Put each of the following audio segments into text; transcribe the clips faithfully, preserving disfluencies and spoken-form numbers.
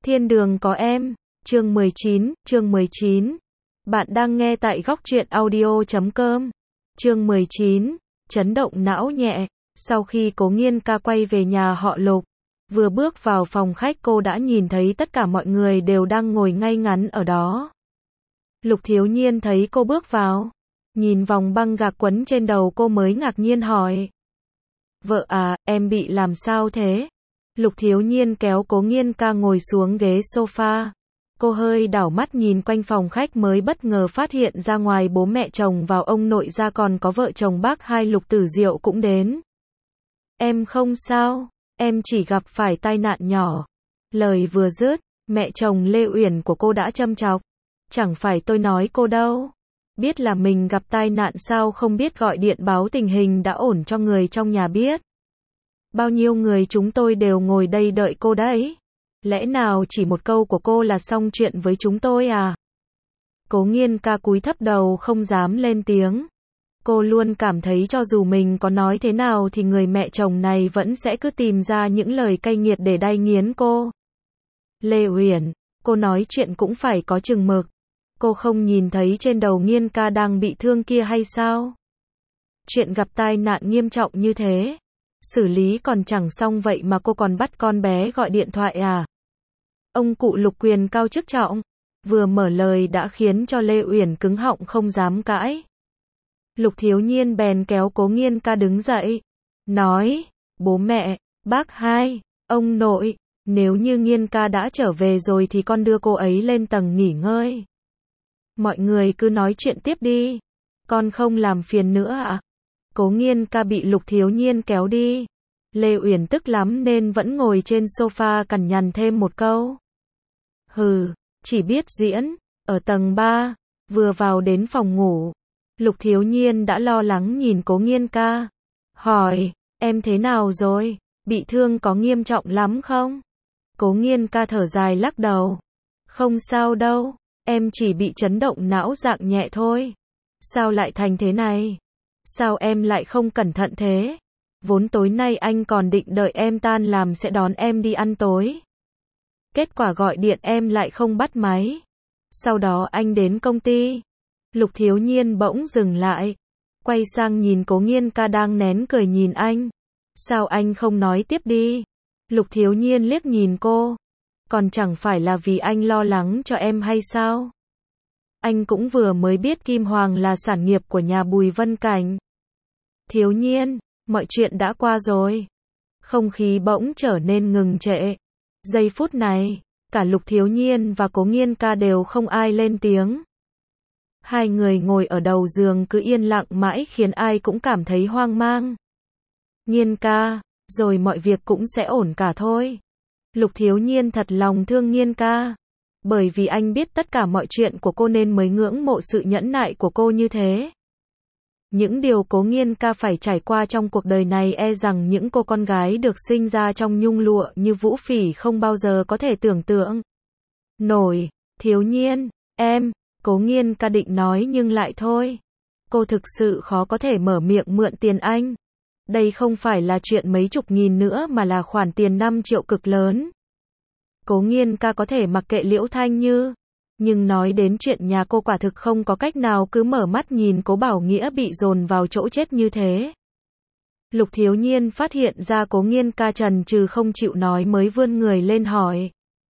Thiên đường có em, chương mười chín, chương mười chín. Bạn đang nghe tại góc truyện audio chấm com. Chương mười chín, chấn động não nhẹ. Sau khi Cố Nghiên ca quay về nhà họ Lục, vừa bước vào phòng khách cô đã nhìn thấy tất cả mọi người đều đang ngồi ngay ngắn ở đó. Lục Thiếu Nhiên thấy cô bước vào, nhìn vòng băng gạc quấn trên đầu cô mới ngạc nhiên hỏi. Vợ à, em bị làm sao thế? Lục Thiếu Nhiên kéo Cố Nghiên ca ngồi xuống ghế sofa. Cô hơi đảo mắt nhìn quanh phòng khách mới bất ngờ phát hiện ra ngoài bố mẹ chồng vào ông nội ra còn có vợ chồng bác hai Lục Tử Diệu cũng đến. Em không sao, em chỉ gặp phải tai nạn nhỏ. Lời vừa dứt, mẹ chồng Lê Uyển của cô đã châm chọc. Chẳng phải tôi nói cô đâu. Biết là mình gặp tai nạn sao không biết gọi điện báo tình hình đã ổn cho người trong nhà biết. Bao nhiêu người chúng tôi đều ngồi đây đợi cô đấy. Lẽ nào chỉ một câu của cô là xong chuyện với chúng tôi à? Cố Nghiên ca cúi thấp đầu không dám lên tiếng. Cô luôn cảm thấy cho dù mình có nói thế nào thì người mẹ chồng này vẫn sẽ cứ tìm ra những lời cay nghiệt để đay nghiến cô. Lê Uyển, cô nói chuyện cũng phải có chừng mực. Cô không nhìn thấy trên đầu Nghiên ca đang bị thương kia hay sao? Chuyện gặp tai nạn nghiêm trọng như thế, xử lý còn chẳng xong vậy mà cô còn bắt con bé gọi điện thoại à? Ông cụ Lục quyền cao chức trọng, vừa mở lời đã khiến cho Lê Uyển cứng họng không dám cãi. Lục Thiếu Nhiên bèn kéo Cố Nghiên ca đứng dậy, nói, bố mẹ, bác hai, ông nội, nếu như Nghiên ca đã trở về rồi thì con đưa cô ấy lên tầng nghỉ ngơi. Mọi người cứ nói chuyện tiếp đi, con không làm phiền nữa ạ. À? Cố Nghiên ca bị Lục Thiếu Nhiên kéo đi. Lê Uyển tức lắm nên vẫn ngồi trên sofa cằn nhằn thêm một câu. Hừ, chỉ biết diễn. Ở tầng ba, vừa vào đến phòng ngủ, Lục Thiếu Nhiên đã lo lắng nhìn Cố Nghiên ca. Hỏi, em thế nào rồi? Bị thương có nghiêm trọng lắm không? Cố Nghiên ca thở dài lắc đầu. Không sao đâu, em chỉ bị chấn động não dạng nhẹ thôi. Sao lại thành thế này? Sao em lại không cẩn thận thế? Vốn tối nay anh còn định đợi em tan làm sẽ đón em đi ăn tối. Kết quả gọi điện em lại không bắt máy. Sau đó anh đến công ty. Lục Thiếu Nhiên bỗng dừng lại, quay sang nhìn Cố Nghiên ca đang nén cười nhìn anh. Sao anh không nói tiếp đi? Lục Thiếu Nhiên liếc nhìn cô. Còn chẳng phải là vì anh lo lắng cho em hay sao? Anh cũng vừa mới biết Kim Hoàng là sản nghiệp của nhà Bùi Vân Cảnh. Thiếu Nhiên, mọi chuyện đã qua rồi. Không khí bỗng trở nên ngừng trệ. Giây phút này, cả Lục Thiếu Nhiên và Cố Nghiên ca đều không ai lên tiếng. Hai người ngồi ở đầu giường cứ yên lặng mãi khiến ai cũng cảm thấy hoang mang. Nghiên ca, rồi mọi việc cũng sẽ ổn cả thôi. Lục Thiếu Nhiên thật lòng thương Nghiên ca. Bởi vì anh biết tất cả mọi chuyện của cô nên mới ngưỡng mộ sự nhẫn nại của cô như thế. Những điều Cố Nghiên ca phải trải qua trong cuộc đời này e rằng những cô con gái được sinh ra trong nhung lụa như Vũ Phỉ không bao giờ có thể tưởng tượng nổi. Thiếu Nhiên, em, Cố Nghiên ca định nói nhưng lại thôi. Cô thực sự khó có thể mở miệng mượn tiền anh. Đây không phải là chuyện mấy chục nghìn nữa mà là khoản tiền năm triệu cực lớn. Cố Nghiên ca có thể mặc kệ Liễu Thanh Như. Nhưng nói đến chuyện nhà cô quả thực không có cách nào cứ mở mắt nhìn Cố Bảo Nghĩa bị dồn vào chỗ chết như thế. Lục Thiếu Nhiên phát hiện ra Cố Nghiên ca chần chừ không chịu nói mới vươn người lên hỏi.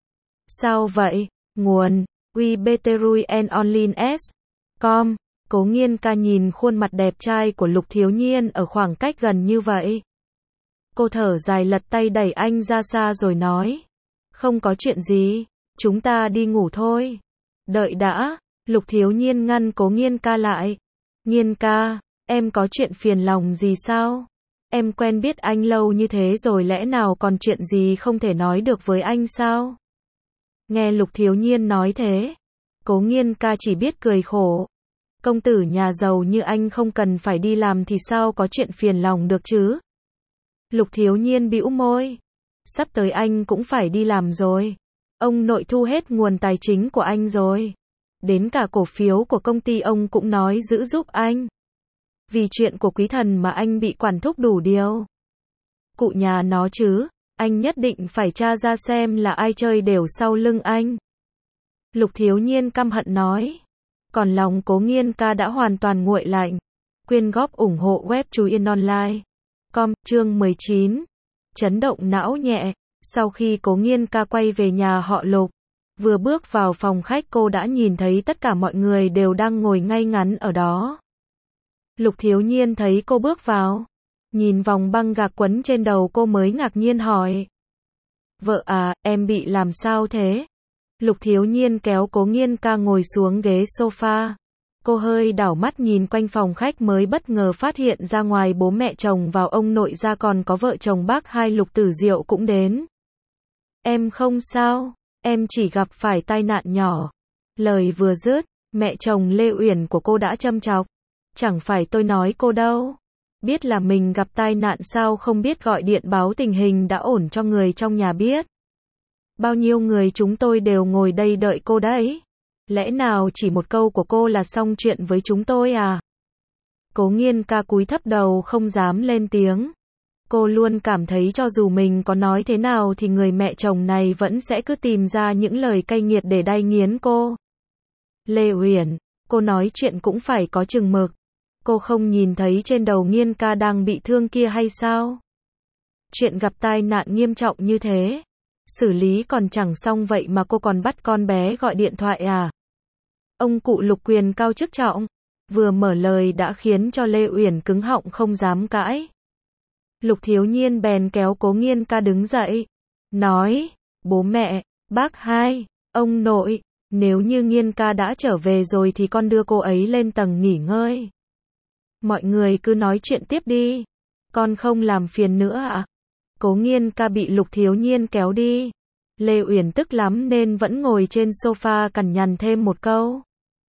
Sao vậy? Nguồn we better and online s com. Cố Nghiên ca nhìn khuôn mặt đẹp trai của Lục Thiếu Nhiên ở khoảng cách gần như vậy. Cô thở dài lật tay đẩy anh ra xa rồi nói. Không có chuyện gì, chúng ta đi ngủ thôi. Đợi đã, Lục Thiếu Nhiên ngăn Cố Nghiên ca lại. Nghiên ca, em có chuyện phiền lòng gì sao? Em quen biết anh lâu như thế rồi lẽ nào còn chuyện gì không thể nói được với anh sao? Nghe Lục Thiếu Nhiên nói thế, Cố Nghiên ca chỉ biết cười khổ. Công tử nhà giàu như anh không cần phải đi làm thì sao có chuyện phiền lòng được chứ? Lục Thiếu Nhiên bĩu môi. Sắp tới anh cũng phải đi làm rồi. Ông nội thu hết nguồn tài chính của anh rồi. Đến cả cổ phiếu của công ty ông cũng nói giữ giúp anh. Vì chuyện của quý thần mà anh bị quản thúc đủ điều. Cụ nhà nó chứ, Anh nhất định phải tra ra xem là ai chơi đều sau lưng anh. Lục Thiếu Nhiên căm hận nói. Còn lòng Cố Nghiên Ca đã hoàn toàn nguội lạnh. Quyên góp ủng hộ web Chú Yên Online. Com, chương mười chín. Chấn động não nhẹ. Sau khi Cố Nghiên Ca quay về nhà họ Lục, vừa bước vào phòng khách cô đã nhìn thấy tất cả mọi người đều đang ngồi ngay ngắn ở đó. Lục Thiếu Nhiên thấy cô bước vào, nhìn vòng băng gạc quấn trên đầu cô mới ngạc nhiên hỏi. Vợ à, em bị làm sao thế? Lục Thiếu Nhiên kéo Cố Nghiên Ca ngồi xuống ghế sofa. Cô hơi đảo mắt nhìn quanh phòng khách mới bất ngờ phát hiện ra ngoài bố mẹ chồng vào ông nội ra còn có vợ chồng bác hai Lục Tử Diệu cũng đến. Em không sao, em chỉ gặp phải tai nạn nhỏ. Lời vừa dứt, mẹ chồng Lê Uyển của cô đã châm chọc. Chẳng phải tôi nói cô đâu. Biết là mình gặp tai nạn sao không biết gọi điện báo tình hình đã ổn cho người trong nhà biết. Bao nhiêu người chúng tôi đều ngồi đây đợi cô đấy. Lẽ nào chỉ một câu của cô là xong chuyện với chúng tôi à? Cố Nghiên Ca cúi thấp đầu không dám lên tiếng. Cô luôn cảm thấy cho dù mình có nói thế nào thì người mẹ chồng này vẫn sẽ cứ tìm ra những lời cay nghiệt để đay nghiến cô. Lê Uyển, cô nói chuyện cũng phải có chừng mực. Cô không nhìn thấy trên đầu Nghiên Ca đang bị thương kia hay sao? Chuyện gặp tai nạn nghiêm trọng như thế, xử lý còn chẳng xong vậy mà cô còn bắt con bé gọi điện thoại à? Ông cụ Lục quyền cao chức trọng, vừa mở lời đã khiến cho Lê Uyển cứng họng không dám cãi. Lục Thiếu Nhiên bèn kéo Cố Nghiên Ca đứng dậy, nói, bố mẹ, bác hai, ông nội, nếu như Nghiên Ca đã trở về rồi thì con đưa cô ấy lên tầng nghỉ ngơi. Mọi người cứ nói chuyện tiếp đi, con không làm phiền nữa ạ. À? Cố Nghiên Ca bị Lục Thiếu Nhiên kéo đi. Lê Uyển tức lắm nên vẫn ngồi trên sofa cằn nhằn thêm một câu.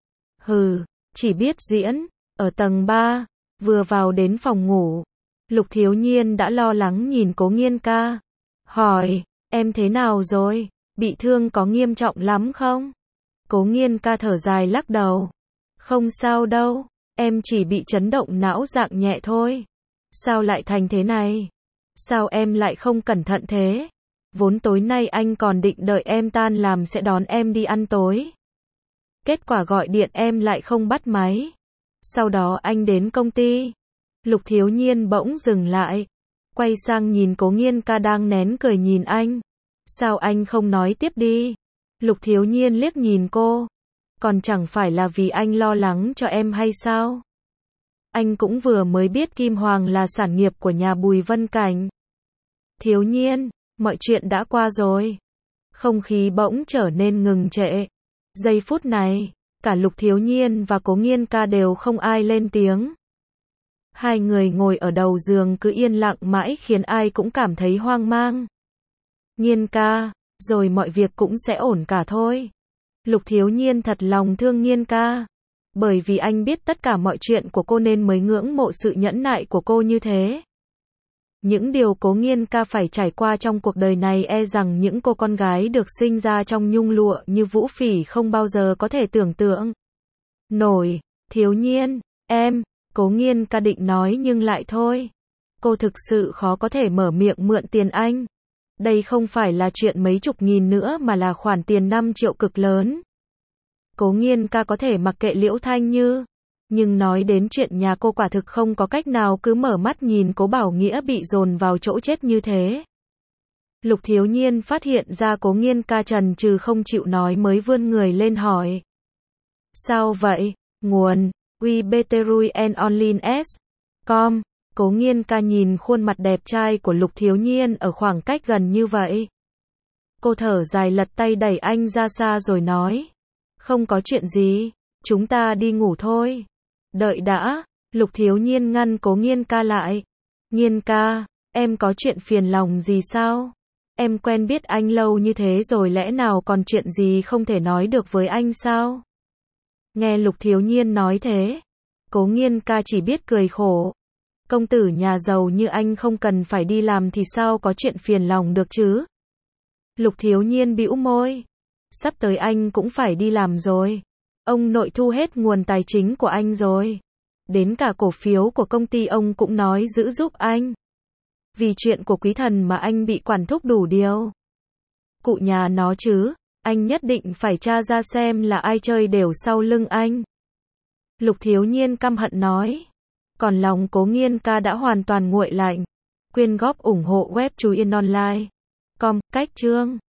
Hừ, chỉ biết diễn. Ở tầng ba, vừa vào đến phòng ngủ, Lục Thiếu Nhiên đã lo lắng nhìn Cố Nghiên Ca. Hỏi, em thế nào rồi? Bị thương có nghiêm trọng lắm không? Cố Nghiên Ca thở dài lắc đầu. Không sao đâu, em chỉ bị chấn động não dạng nhẹ thôi. Sao lại thành thế này? Sao em lại không cẩn thận thế? Vốn tối nay anh còn định đợi em tan làm sẽ đón em đi ăn tối. Kết quả gọi điện em lại không bắt máy. Sau đó anh đến công ty. Lục Thiếu Nhiên bỗng dừng lại, quay sang nhìn Cố Nghiên Ca đang nén cười nhìn anh. Sao anh không nói tiếp đi? Lục Thiếu Nhiên liếc nhìn cô. Còn chẳng phải là vì anh lo lắng cho em hay sao? Anh cũng vừa mới biết Kim Hoàng là sản nghiệp của nhà Bùi Vân Cảnh. Thiếu Nhiên, mọi chuyện đã qua rồi. Không khí bỗng trở nên ngừng trệ. Giây phút này, cả Lục Thiếu Nhiên và Cố Nghiên Ca đều không ai lên tiếng. Hai người ngồi ở đầu giường cứ yên lặng mãi khiến ai cũng cảm thấy hoang mang. Nghiên Ca, rồi mọi việc cũng sẽ ổn cả thôi. Lục Thiếu Nhiên thật lòng thương Nghiên Ca. Bởi vì anh biết tất cả mọi chuyện của cô nên mới ngưỡng mộ sự nhẫn nại của cô như thế. Những điều Cố Nghiên Ca phải trải qua trong cuộc đời này e rằng những cô con gái được sinh ra trong nhung lụa như Vũ Phỉ không bao giờ có thể tưởng tượng nổi. Thiếu Nhiên, em, Cố Nghiên Ca định nói nhưng lại thôi. Cô thực sự khó có thể mở miệng mượn tiền anh. Đây không phải là chuyện mấy chục nghìn nữa mà là khoản tiền năm triệu cực lớn. Cố Nghiên Ca có thể mặc kệ Liễu Thanh Như. Nhưng nói đến chuyện nhà cô quả thực không có cách nào cứ mở mắt nhìn Cố Bảo Nghĩa bị dồn vào chỗ chết như thế. Lục Thiếu Nhiên phát hiện ra Cố Nghiên Ca chần chừ không chịu nói mới vươn người lên hỏi. Sao vậy? Nguồn we better and online s com. Cố Nghiên Ca nhìn khuôn mặt đẹp trai của Lục Thiếu Nhiên ở khoảng cách gần như vậy. Cô thở dài lật tay đẩy anh ra xa rồi nói. Không có chuyện gì, chúng ta đi ngủ thôi. Đợi đã, Lục Thiếu Nhiên ngăn Cố Nghiên Ca lại. Nghiên Ca, em có chuyện phiền lòng gì sao? Em quen biết anh lâu như thế rồi lẽ nào còn chuyện gì không thể nói được với anh sao? Nghe Lục Thiếu Nhiên nói thế, Cố Nghiên Ca chỉ biết cười khổ. Công tử nhà giàu như anh không cần phải đi làm thì sao có chuyện phiền lòng được chứ? Lục Thiếu Nhiên bĩu môi. Sắp tới anh cũng phải đi làm rồi. Ông nội thu hết nguồn tài chính của anh rồi. Đến cả cổ phiếu của công ty ông cũng nói giữ giúp anh. Vì chuyện của quý thần mà anh bị quản thúc đủ điều. Cụ nhà nó chứ, anh nhất định phải tra ra xem là ai chơi đều sau lưng anh. Lục Thiếu Nhiên căm hận nói. Còn lòng Cố Nghiên ca đã hoàn toàn nguội lạnh. Quyên góp ủng hộ web Chú Yên Online. Com, cách chương.